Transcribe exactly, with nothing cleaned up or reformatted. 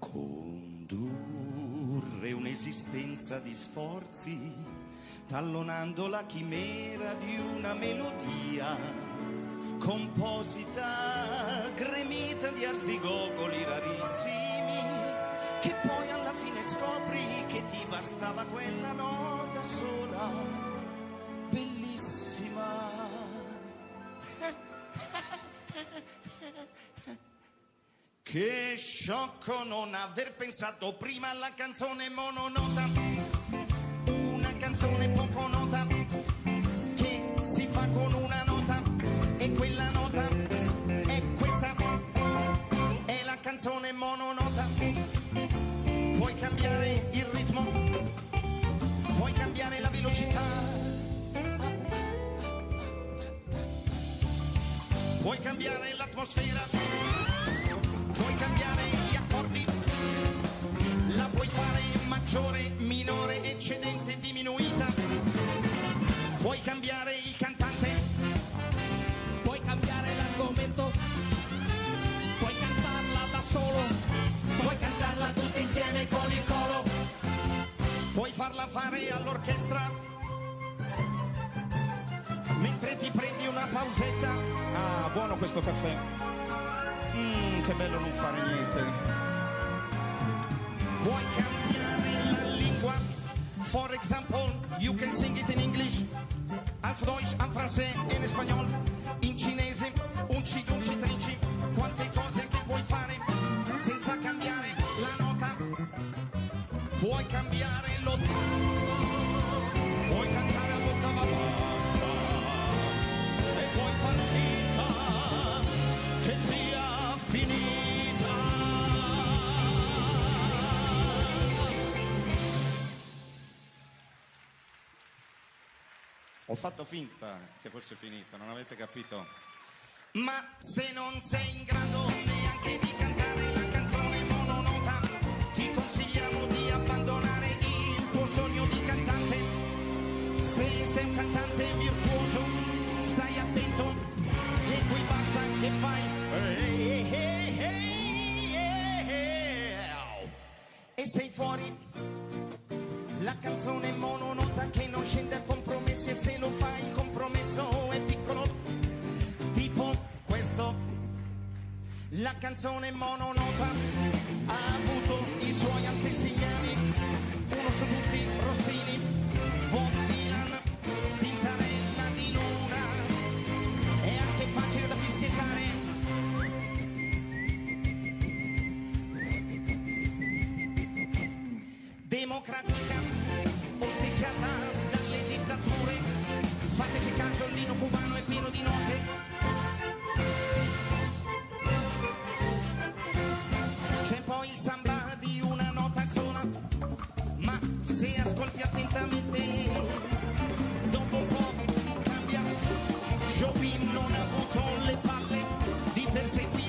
Condurre un'esistenza di sforzi, tallonando la chimera di una melodia composita, gremita di arzigogoli rarissimi, che poi alla fine scopri che ti bastava quella nota sola, bellissima. Che sciocco non aver pensato prima alla canzone mononota, una canzone poco nota che si fa con una nota, e quella nota è questa, è la canzone mononota. Puoi cambiare il ritmo, puoi cambiare la velocità, puoi cambiare l'atmosfera, puoi cambiare gli accordi, la puoi fare maggiore, minore, eccedente, diminuita, puoi cambiare il cantante, puoi cambiare l'argomento, puoi cantarla da solo, puoi cantarla tutti insieme con il coro, puoi farla fare all'orchestra mentre ti prendi una pausetta. Ah, buono questo caffè. Mmm, che bello non fare niente. Puoi cambiare la lingua. For example, you can sing it in English, half Deutsch, half francese, in spagnolo, in cinese, unci, dunci, trinci. Quante cose che puoi fare senza cambiare la nota. Puoi cambiare l'ottava, puoi cantare all'ottava bassa e puoi far finta che sia finita. Ho fatto finta che fosse finita, non avete capito? Ma se non sei in grado neanche di cantare la canzone mononota, ti consigliamo di abbandonare il tuo sogno di cantante. Se sei un cantante virtuoso, stai attento che qui basta che fai hey, hey, hey, hey, hey. E sei fuori. La canzone mononota che non scende a compromessi, e se lo fai il compromesso è piccolo, tipo questo. La canzone mononota ha avuto i suoi antesignani, uno su tutti Rossini, Bob Dylan, Tintarella di Luna, è anche facile da fischiettare. Democratica, osteggiata dalle dittature, fateci caso, il Nino cubano è pieno di note. C'è poi il samba di una nota sola, ma se ascolti attentamente, dopo un po' cambia. Chopin non ha avuto le palle di perseguire